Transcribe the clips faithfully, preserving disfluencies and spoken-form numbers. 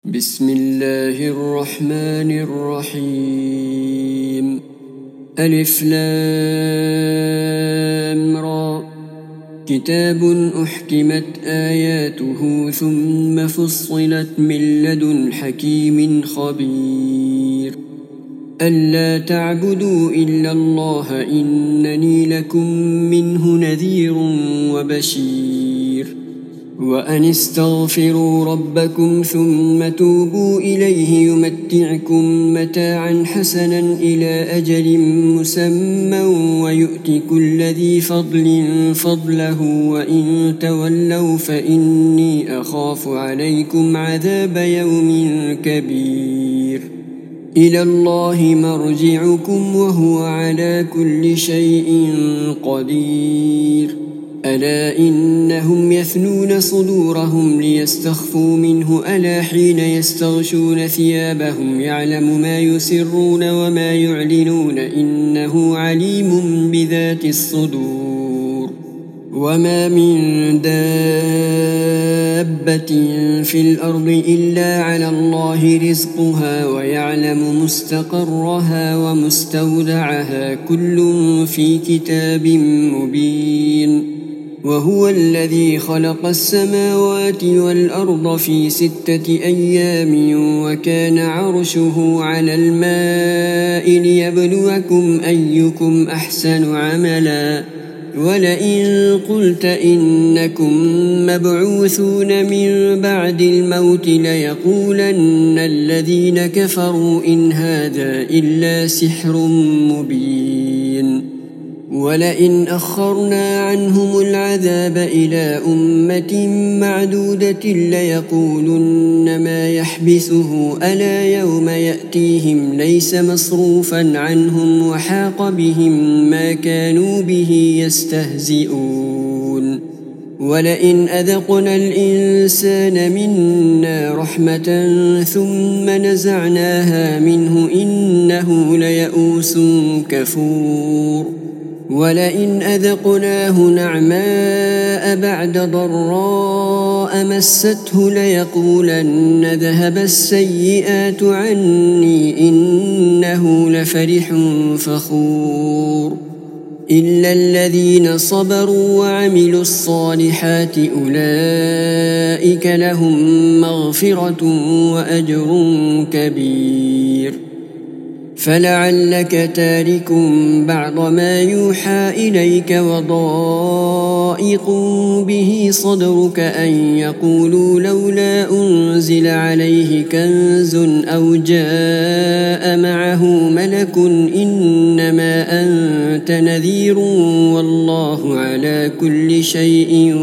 بسم الله الرحمن الرحيم. ألف لام را. كتاب أحكمت آياته ثم فصلت من لدن حكيم خبير. ألا تعبدوا إلا الله إنني لكم منه نذير وبشير. وأن استغفروا ربكم ثم توبوا إليه يمتعكم متاعا حسنا إلى أجل مسمى ويؤت كل ذي فضل فضله وإن تولوا فإني أخاف عليكم عذاب يوم كبير. إلى الله مرجعكم وهو على كل شيء قدير. ألا إنهم يثنون صدورهم ليستخفوا منه ألا حين يستغشون ثيابهم يعلم ما يسرون وما يعلنون إنه عليم بذات الصدور. وما من دابة في الأرض إلا على الله رزقها ويعلم مستقرها ومستودعها كل في كتاب مبين. وهو الذي خلق السماوات والأرض في ستة أيام وكان عرشه على الماء ليبلوكم أيكم أحسن عملا. ولئن قلت إنكم مبعوثون من بعد الموت ليقولن الذين كفروا إن هذا إلا سحر مبين. ولئن أخرنا عنهم العذاب إلى أمة معدودة ليقولن ما يحبسه ألا يوم يأتيهم ليس مصروفا عنهم وحاق بهم ما كانوا به يستهزئون. ولئن أذقنا الإنسان منا رحمة ثم نزعناها منه إنه ليئوس كفور. ولئن أذقناه نعماء بعد ضراء مسته ليقولن ذهب السيئات عني إنه لفرح فخور. إلا الذين صبروا وعملوا الصالحات أولئك لهم مغفرة وأجر كبير. فلعلك تارك بعض ما يوحى إليك وضائق به صدرك أن يقولوا لولا أنزل عليه كنز أو جاء معه ملك إنما أنت نذير والله على كل شيء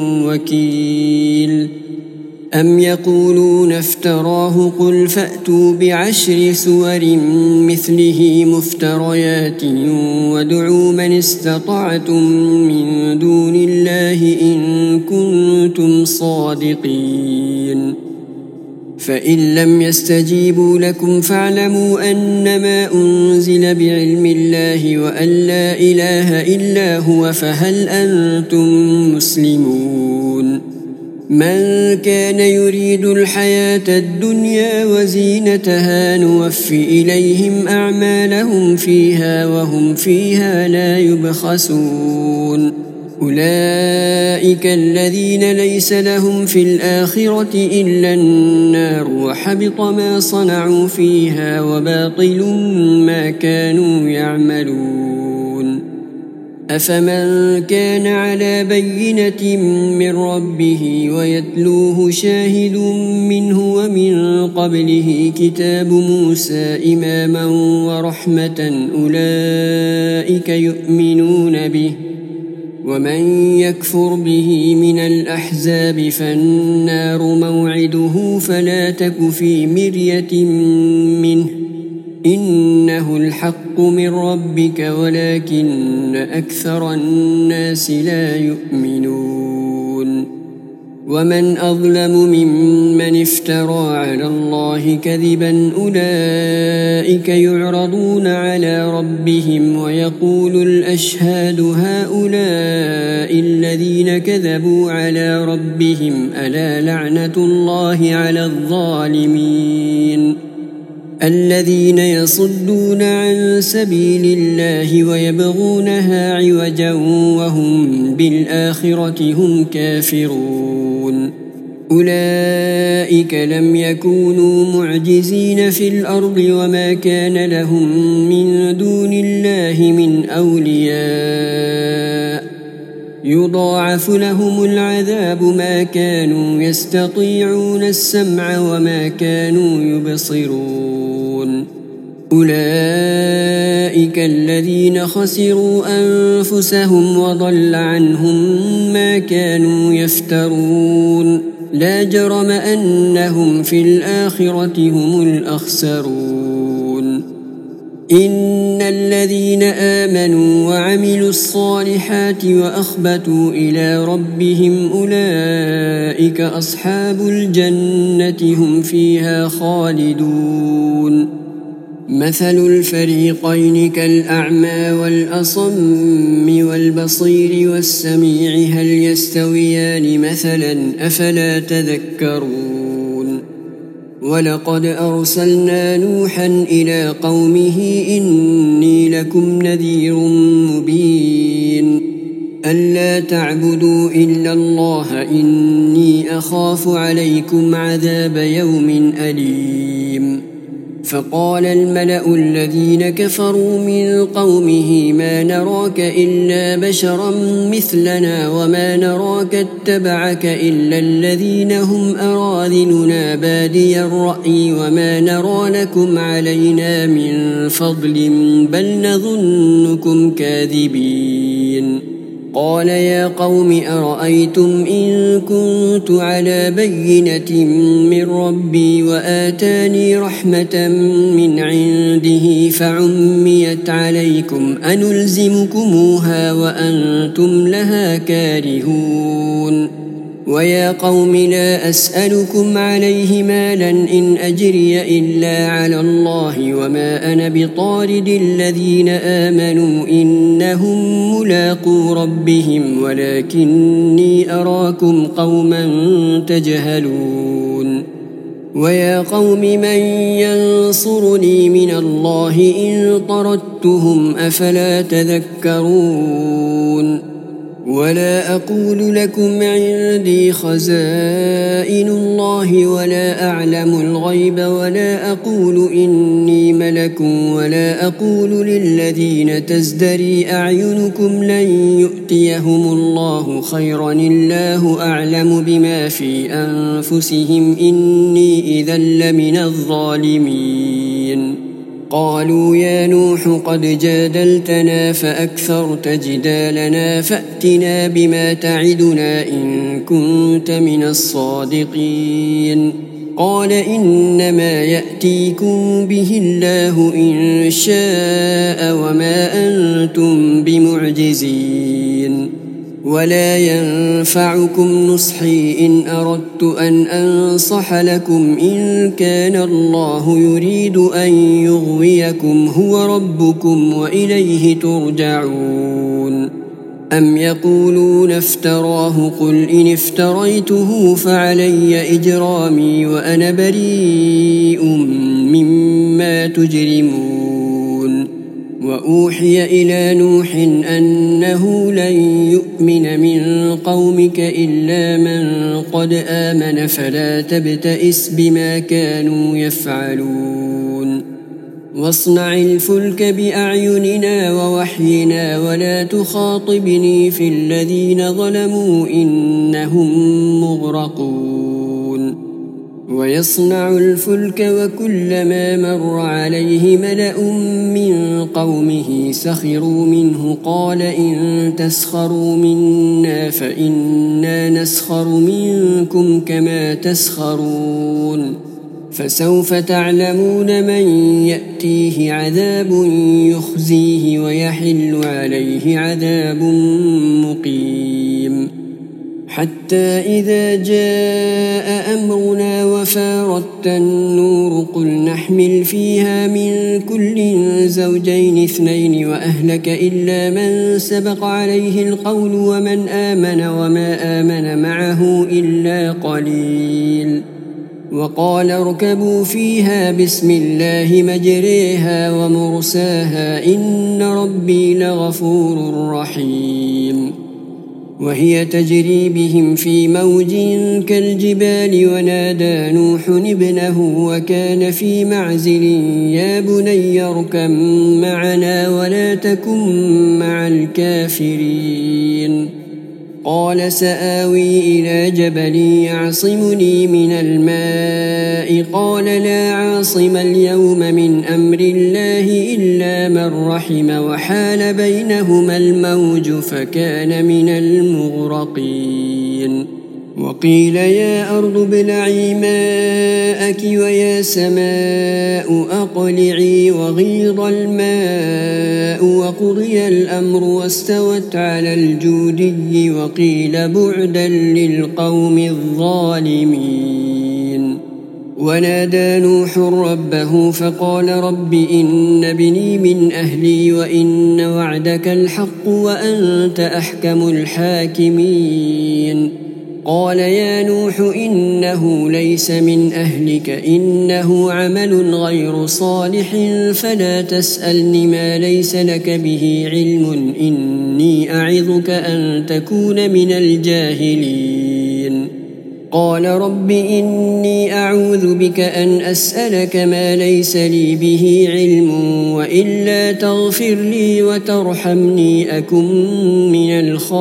وكيل. أم يقولون افتراه قل فأتوا بعشر سور مثله مفتريات وادعوا من استطعتم من دون الله إن كنتم صادقين. فإن لم يستجيبوا لكم فاعلموا أنما أنزل بعلم الله وأن لا إله إلا هو فهل أنتم مسلمون. من كان يريد الحياة الدنيا وزينتها نوف إليهم أعمالهم فيها وهم فيها لا يبخسون. أولئك الذين ليس لهم في الآخرة إلا النار وحبط ما صنعوا فيها وباطل ما كانوا يعملون. أفمن كان على بينة من ربه ويتلوه شاهد منه ومن قبله كتاب موسى إماما ورحمة أولئك يؤمنون به. ومن يكفر به من الأحزاب فالنار موعده فلا تك في مرية منه إنه الحق من ربك ولكن أكثر الناس لا يؤمنون. ومن أظلم ممن افترى على الله كذبا أولئك يعرضون على ربهم ويقول الأشهاد هؤلاء الذين كذبوا على ربهم ألا لعنة الله على الظالمين الذين يصدون عن سبيل الله ويبغونها عوجا وهم بالآخرة هم كافرون أولئك لم يكونوا معجزين في الأرض وما كان لهم من دون الله من أولياء يضاعف لهم العذاب ما كانوا يستطيعون السمع وما كانوا يبصرون أولئك الذين خسروا أنفسهم وضل عنهم ما كانوا يفترون لا جرم أنهم في الآخرة هم الأخسرون إن الذين آمنوا وعملوا الصالحات وأخبتوا إلى ربهم أولئك أصحاب الجنة هم فيها خالدون مثل الفريقين كالأعمى والأصم والبصير والسميع هل يستويان مثلا أفلا تذكرون ولقد أرسلنا نوحا إلى قومه إني لكم نذير مبين ألا تعبدوا إلا الله إني أخاف عليكم عذاب يوم أليم فقال الملأ الذين كفروا من قومه ما نراك إلا بشرا مثلنا وما نراك اتبعك إلا الذين هم أراذلنا بادي الرأي وما نرى لكم علينا من فضل بل نظنكم كاذبين قال يا قوم أرأيتم إن كنت على بينة من ربي وآتاني رحمة من عنده فعميت عليكم أنلزمكموها وأنتم لها كارهون ويا قوم لا أسألكم عليه مالا إن أجري إلا على الله وما أنا بطارد الذين آمنوا إنهم ملاقو ربهم ولكني أراكم قوما تجهلون ويا قوم من ينصرني من الله إن طردتهم أفلا تذكرون ولا أقول لكم عندي خزائن الله ولا أعلم الغيب ولا أقول إني ملك ولا أقول للذين تزدري أعينكم لن يؤتيهم الله خيرا الله أعلم بما في أنفسهم إني إذا لمن الظالمين قالوا يا نوح قد جادلتنا فأكثرت جدالنا فأتنا بما تعدنا إن كنت من الصادقين قال إنما يأتيكم به الله إن شاء وما أنتم بمعجزين ولا ينفعكم نصحي إن أردت أن أنصح لكم إن كان الله يريد أن يغويكم هو ربكم وإليه ترجعون أم يقولون افتراه قل إن افتريته فعلي إجرامي وأنا بريء مما تجرمون وأوحي إلى نوح أنه لن يؤمن من قومك إلا من قد آمن فلا تبتئس بما كانوا يفعلون واصنع الفلك بأعيننا ووحينا ولا تخاطبني في الذين ظلموا إنهم مغرقون ويصنع الفلك وكلما مر عليه ملأ من قومه سخروا منه قال إن تسخروا منا فإنا نسخر منكم كما تسخرون فسوف تعلمون من يأتيه عذاب يخزيه ويحل عليه عذاب مقيم حتى إذا جاء أمرنا وفارت النور قل نحمل فيها من كل زوجين اثنين وأهلك إلا من سبق عليه القول ومن آمن وما آمن معه إلا قليل وقال اركبوا فيها بسم الله مجريها ومرساها إن ربي لغفور رحيم وهي تجري بهم في موج كالجبال ونادى نوح ابنه وكان في معزل يا بني اركب معنا ولا تكن مع الكافرين قال سآوي إلى جبل يعصمني من الماء قال لا عاصم اليوم من أمر الله إلا من رحم وحال بينهما الموج فكان من المغرقين وقيل يا أرض ابلعي ماءك ويا سماء أقلعي وغيض الماء وقضي الأمر واستوت على الجودي وقيل بعدا للقوم الظالمين ونادى نوح ربه فقال رب إن ابني من أهلي وإن وعدك الحق وأنت أحكم الحاكمين قال يا نوح إنه ليس من أهلك إنه عمل غير صالح فلا تسألني ما ليس لك به علم إني أعظك أن تكون من الجاهلين قال رب إني أعوذ بك أن أسألك ما ليس لي به علم وإلا تغفر لي وترحمني أكن من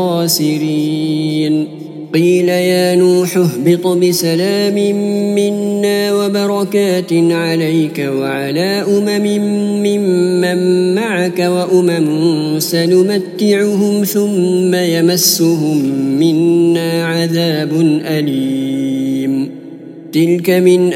الخاسرين قيل يا نوح اهبط بسلام منا وبركات عليك وعلى أمم ممن معك وأمم سنمتعهم ثم يمسهم منا عذاب أليم تلك من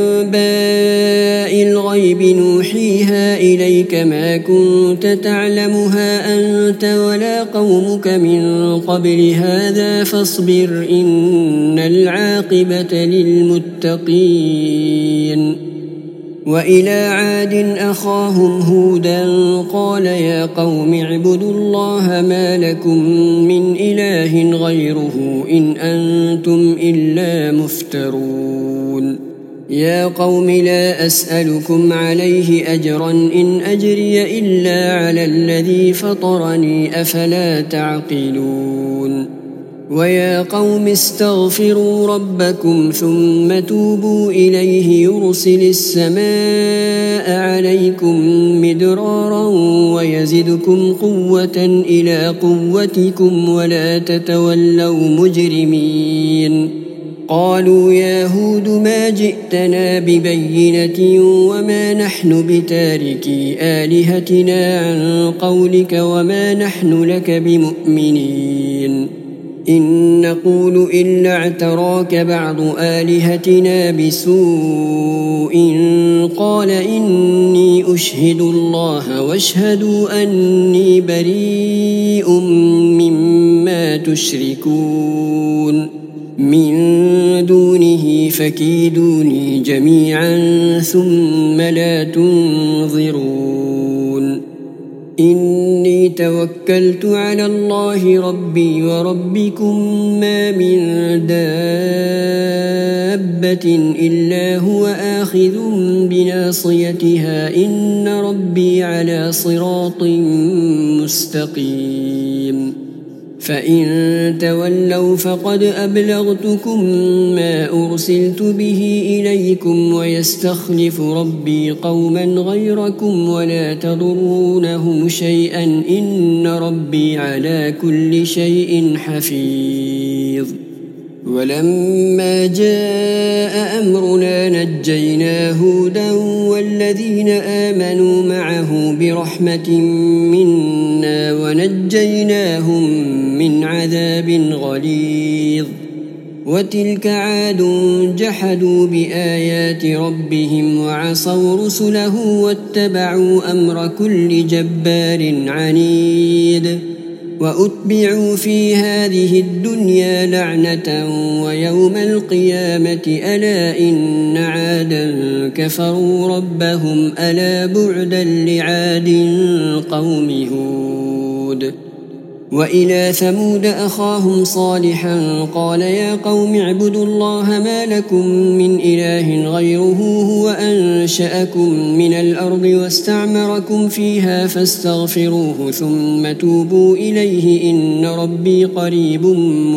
أنباء الغيب نوحيها إليك ما كنت تعلمها أنت ولا قومك من قبل هذا فاصبر إن العاقبة للمتقين وإلى عاد أخاهم هودا قال يا قوم اعبدوا الله ما لكم من إله غيره إن أنتم إلا مفترون يا قوم لا أسألكم عليه أجرا إن أجري إلا على الذي فطرني أفلا تعقلون ويا قوم استغفروا ربكم ثم توبوا إليه يرسل السماء عليكم مدرارا ويزدكم قوة إلى قوتكم ولا تتولوا مجرمين قالوا يا هود ما جئتنا ببينة وما نحن بتاركي آلهتنا عن قولك وما نحن لك بمؤمنين إن نقول إلا اعتراك بعض آلهتنا بسوء قال إني أشهد الله واشهدوا أني بريء مما تشركون من دونه فكيدوني جميعا ثم لا تنظرون إني توكلت على الله ربي وربكم ما من دابة إلا هو آخذ بناصيتها إن ربي على صراط مستقيم فإن تولوا فقد أبلغتكم ما أرسلت به إليكم ويستخلف ربي قوما غيركم ولا تضرونه شيئا إن ربي على كل شيء حفيظ ولما جاء أمرنا نجينا هودا والذين آمنوا معه برحمة منا ونجيناهم من عذاب غليظ وتلك عاد جحدوا بآيات ربهم وعصوا رسله واتبعوا أمر كل جبار عنيد وأتبعوا في هذه الدنيا لعنة ويوم القيامة ألا إن عادا كفروا ربهم ألا بعدا لعاد قوم هود. وإلى ثمود أخاهم صالحا قال يا قوم اعبدوا الله ما لكم من إله غيره هو أنشأكم من الأرض واستعمركم فيها فاستغفروه ثم توبوا إليه إن ربي قريب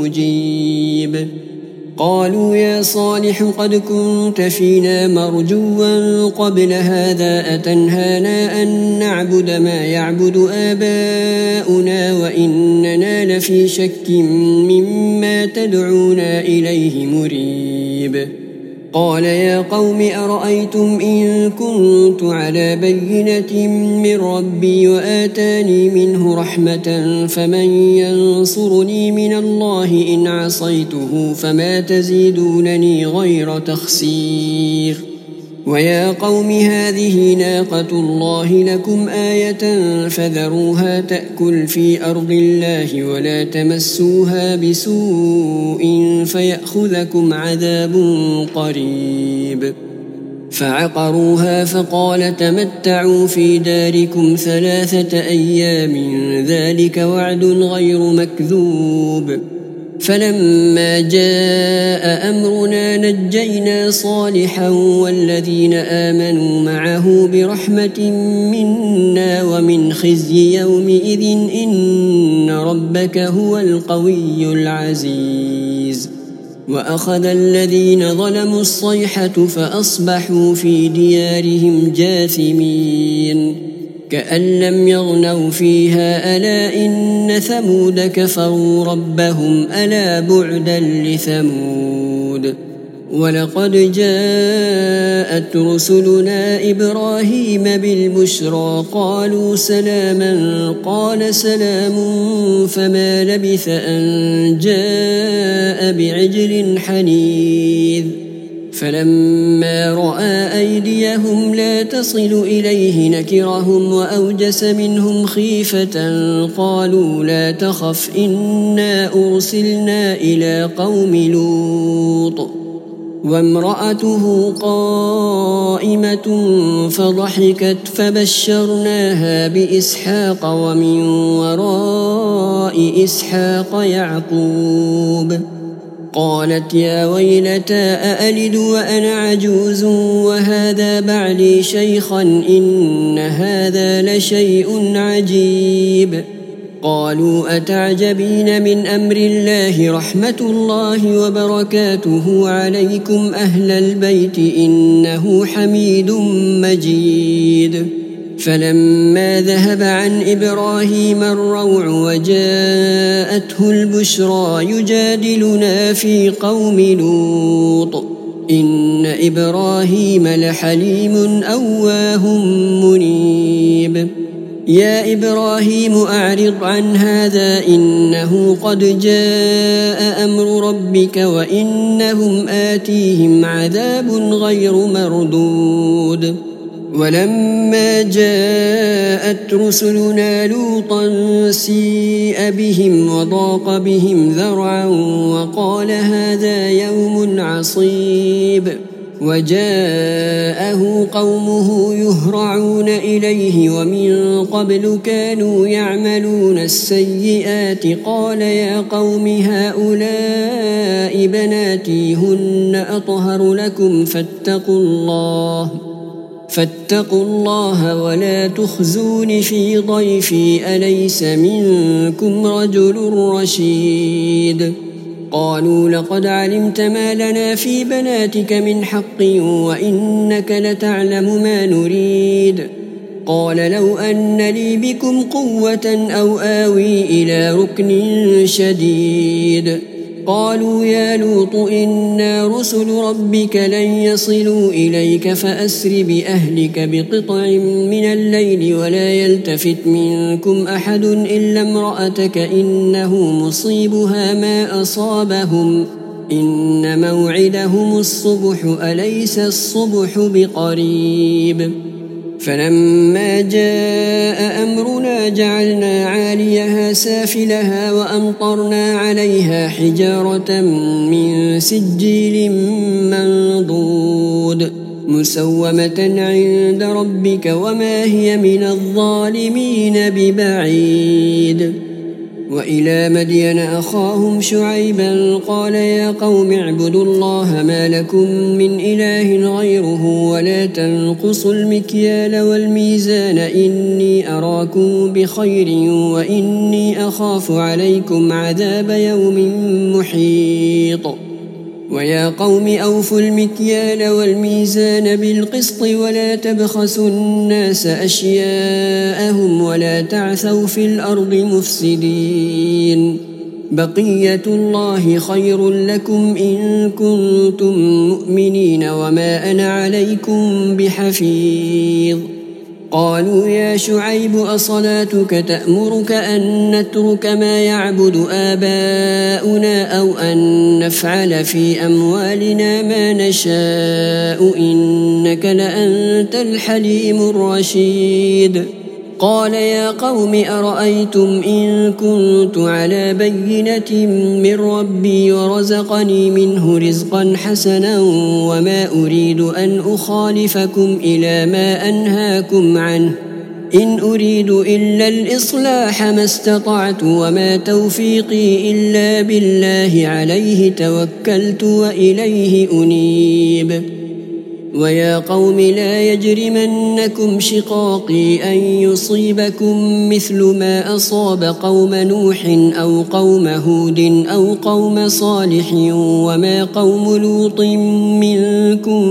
مجيب. قالوا يا صالح قد كنت فينا مرجوا قبل هذا أتنهانا أن نعبد ما يعبد آباؤنا وإننا لفي شك مما تدعونا إليه مريب. قال يا قوم أرأيتم إن كنت على بينة من ربي وآتاني منه رحمة فمن ينصرني من الله إن عصيته فما تزيدونني غير تخسير. ويا قوم هذه ناقة الله لكم آية فذروها تأكل في أرض الله ولا تمسوها بسوء فيأخذكم عذاب قريب. فعقروها فقال تمتعوا في داركم ثلاثة أيام ذلك وعد غير مكذوب. فلما جاء أمرنا نجينا صالحا والذين آمنوا معه برحمة منا ومن خزي يومئذ إن ربك هو القوي العزيز. وأخذ الذين ظلموا الصيحة فأصبحوا في ديارهم جاثمين كأن لم يغنوا فيها ألا إن ثمود كفروا ربهم ألا بعدا لثمود. ولقد جاءت رسلنا إبراهيم بالبشرى قالوا سلاما قال سلام فما لبث أن جاء بعجل حنيذ. فلما رأى أيديهم لا تصل إليه نكرهم وأوجس منهم خيفة قالوا لا تخف إنا أرسلنا إلى قوم لوط. وامرأته قائمة فضحكت فبشرناها بإسحاق ومن وراء إسحاق يعقوب. قالت يا ويلتى أألد وأنا عجوز وهذا بعلي شيخا إن هذا لشيء عجيب. قالوا أتعجبين من أمر الله رحمة الله وبركاته عليكم أهل البيت إنه حميد مجيد. فلما ذهب عن إبراهيم الروع وجاءته البشرى يجادلنا في قوم لوط إن إبراهيم لحليم أواه منيب. يا إبراهيم أعرض عن هذا إنه قد جاء أمر ربك وإنهم آتيهم عذاب غير مردود. ولما جاءت رسلنا لوطا سيء بهم وضاق بهم ذرعا وقال هذا يوم عصيب. وجاءه قومه يهرعون إليه ومن قبل كانوا يعملون السيئات قال يا قوم هؤلاء بناتي هن أطهر لكم فاتقوا الله فاتقوا الله ولا تخزون في ضيفي أليس منكم رجل رشيد. قالوا لقد علمت ما لنا في بناتك من حق وإنك لتعلم ما نريد. قال لو أن لي بكم قوة أو آوي إلى ركن شديد. قالوا يا لوط إنا رسل ربك لن يصلوا إليك فأسر بأهلك بقطع من الليل ولا يلتفت منكم أحد إلا امرأتك إنه مصيبها ما أصابهم إن موعدهم الصبح أليس الصبح بقريب. فلما جاء أمرنا جعلنا عاليها سافلها وأمطرنا عليها حجارة من سجيل منضود مسومة عند ربك وما هي من الظالمين ببعيد. وإلى مدين أخاهم شعيبا قال يا قوم اعبدوا الله ما لكم من إله غيره ولا تنقصوا المكيال والميزان إني أراكم بخير وإني أخاف عليكم عذاب يوم محيط. ويا قوم أوفوا المكيال والميزان بالقسط ولا تبخسوا الناس أشياءهم ولا تعثوا في الأرض مفسدين بقية الله خير لكم إن كنتم مؤمنين وما أنا عليكم بحفيظ. قالوا يا شعيب أصلاتك تأمرك أن نترك ما يعبد آباؤنا أو أن نفعل في أموالنا ما نشاء إنك لأنت الحليم الرشيد. قال يا قوم أرأيتم إن كنت على بينة من ربي ورزقني منه رزقا حسنا وما أريد أن أخالفكم إلى ما أنهاكم عنه إن أريد إلا الإصلاح ما استطعت وما توفيقي إلا بالله عليه توكلت وإليه أنيب. ويا قوم لا يجرمنكم شقاقي أن يصيبكم مثل ما أصاب قوم نوح أو قوم هود أو قوم صالح وما قوم لوط منكم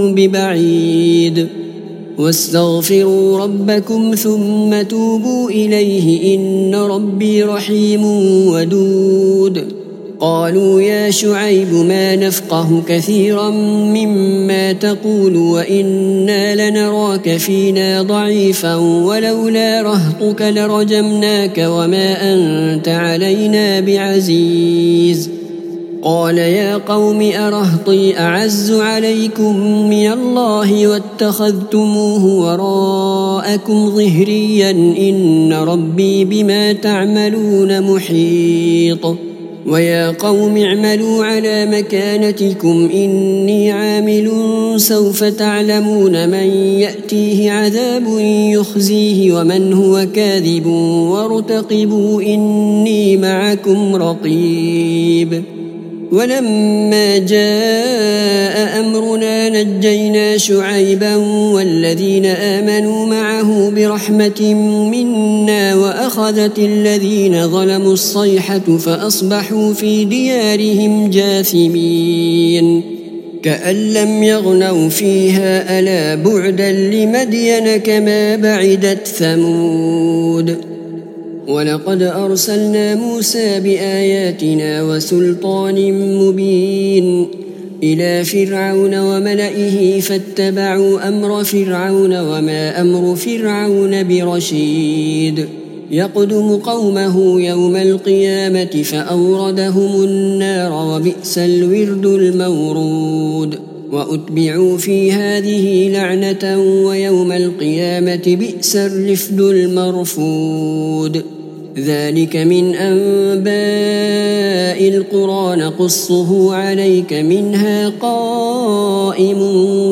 ببعيد. واستغفروا ربكم ثم توبوا إليه إن ربي رحيم ودود. قالوا يا شعيب ما نفقه كثيرا مما تقول وإنا لنراك فينا ضعيفا ولولا رهطك لرجمناك وما أنت علينا بعزيز. قال يا قوم أرهطي أعز عليكم من الله واتخذتموه وراءكم ظهريا إن ربي بما تعملون محيط. ويا قوم اعملوا على مكانتكم إني عامل سوف تعلمون من يأتيه عذاب يخزيه ومن هو كاذب وارتقبوا إني معكم رقيب. ولما جاء أمرنا نجينا شعيبا والذين آمنوا معه برحمة منا وأخذت الذين ظلموا الصيحة فأصبحوا في ديارهم جاثمين كأن لم يغنوا فيها ألا بعدا لمدين كما بعدت ثمود. ولقد أرسلنا موسى بآياتنا وسلطان مبين إلى فرعون وملئه فاتبعوا أمر فرعون وما أمر فرعون برشيد. يقدم قومه يوم القيامة فأوردهم النار وبئس الورد المورود. وأتبعوا في هذه لعنة ويوم القيامة بئس الرفد المرفود. ذلك من أنباء القرى نقصه عليك منها قائم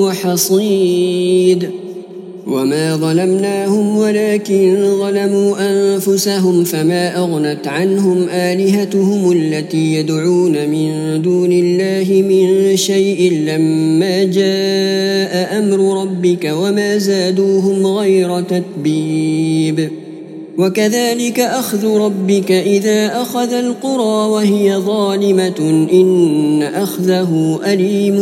وحصيد. وما ظلمناهم ولكن ظلموا أنفسهم فما أغنت عنهم آلهتهم التي يدعون من دون الله من شيء لما جاء أمر ربك وما زادوهم غير تتبيب. وكذلك أخذ ربك إذا أخذ القرى وهي ظالمة إن أخذه أليم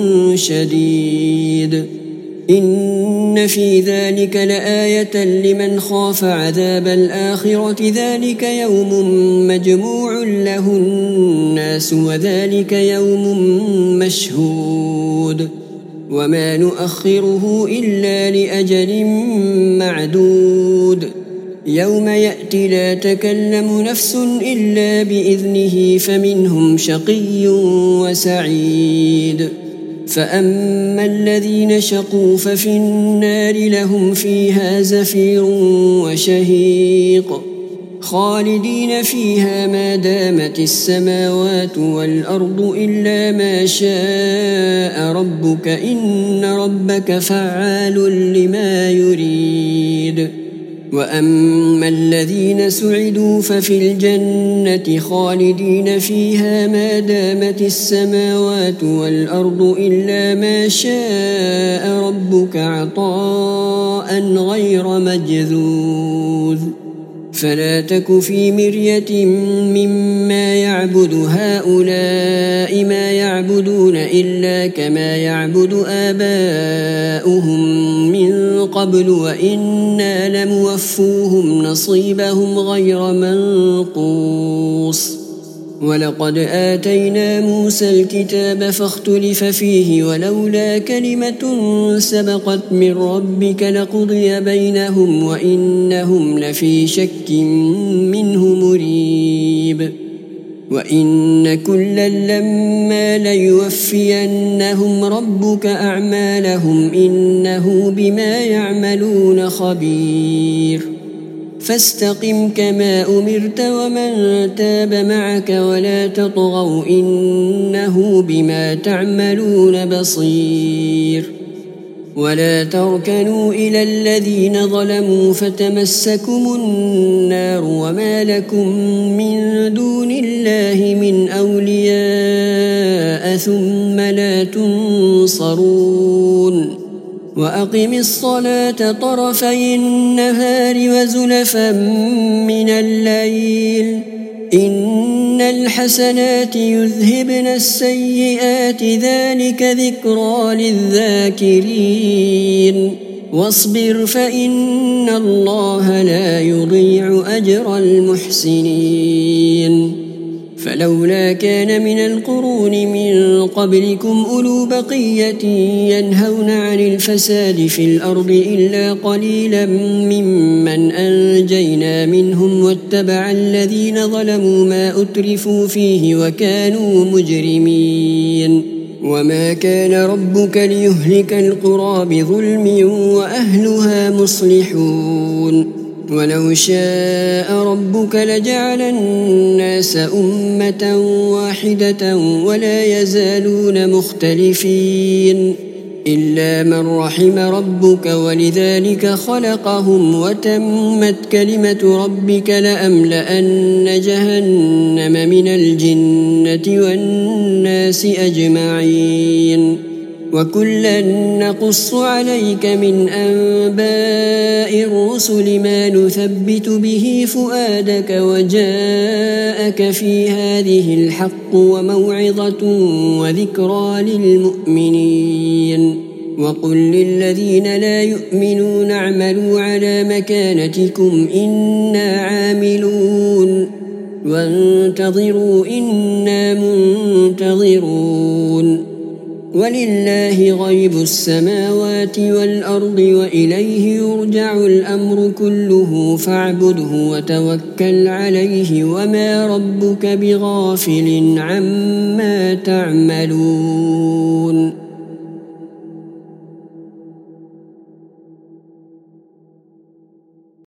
شديد. إن في ذلك لآية لمن خاف عذاب الآخرة ذلك يوم مجموع له الناس وذلك يوم مشهود. وما نؤخره إلا لأجل معدود. يوم يأتي لا تكلم نفس إلا بإذنه فمنهم شقي وسعيد. فأما الذين شقوا ففي النار لهم فيها زفير وشهيق خالدين فيها ما دامت السماوات والأرض إلا ما شاء ربك إن ربك فعال لما يريد. وأما الذين سعدوا ففي الجنة خالدين فيها ما دامت السماوات والأرض إلا ما شاء ربك عطاء غير مجذوذ. فلا تك في مرية مما يعبد هؤلاء ما يعبدون إلا كما يعبد آباؤهم من قبل وإنا لموفوهم نصيبهم غير منقوص. ولقد آتينا موسى الكتاب فاختلف فيه ولولا كلمة سبقت من ربك لقضي بينهم وإنهم لفي شك منه مريب. وإن كلا لما ليوفينهم ربك أعمالهم إنه بما يعملون خبير. فاستقم كما أمرت ومن تاب معك ولا تطغوا إنه بما تعملون بصير. ولا تركنوا إلى الذين ظلموا فتمسكم النار وما لكم من دون الله من أولياء ثم لا تنصرون. وأقم الصلاة طرفي النهار وزلفا من الليل إن الحسنات يذهبن السيئات ذلك ذكرى للذاكرين. واصبر فإن الله لا يضيع أجر المحسنين. فلولا كان من القرون من قبلكم أولو بقية ينهون عن الفساد في الأرض إلا قليلا ممن أنجينا منهم واتبع الذين ظلموا ما أترفوا فيه وكانوا مجرمين. وما كان ربك ليهلك القرى بظلم وأهلها مصلحون. ولو شاء ربك لجعل الناس أمة واحدة ولا يزالون مختلفين إلا من رحم ربك ولذلك خلقهم وتمت كلمة ربك لأملأن جهنم من الجنة والناس أجمعين. وكلا نقص عليك من أنباء الرسل ما نثبت به فؤادك وجاءك في هذه الحق وموعظة وذكرى للمؤمنين. وقل للذين لا يؤمنون اعملوا على مكانتكم إنا عاملون وانتظروا إنا منتظرون. ولله غيب السماوات والأرض وإليه يرجع الأمر كله فاعبده وتوكل عليه وما ربك بغافل عما تعملون.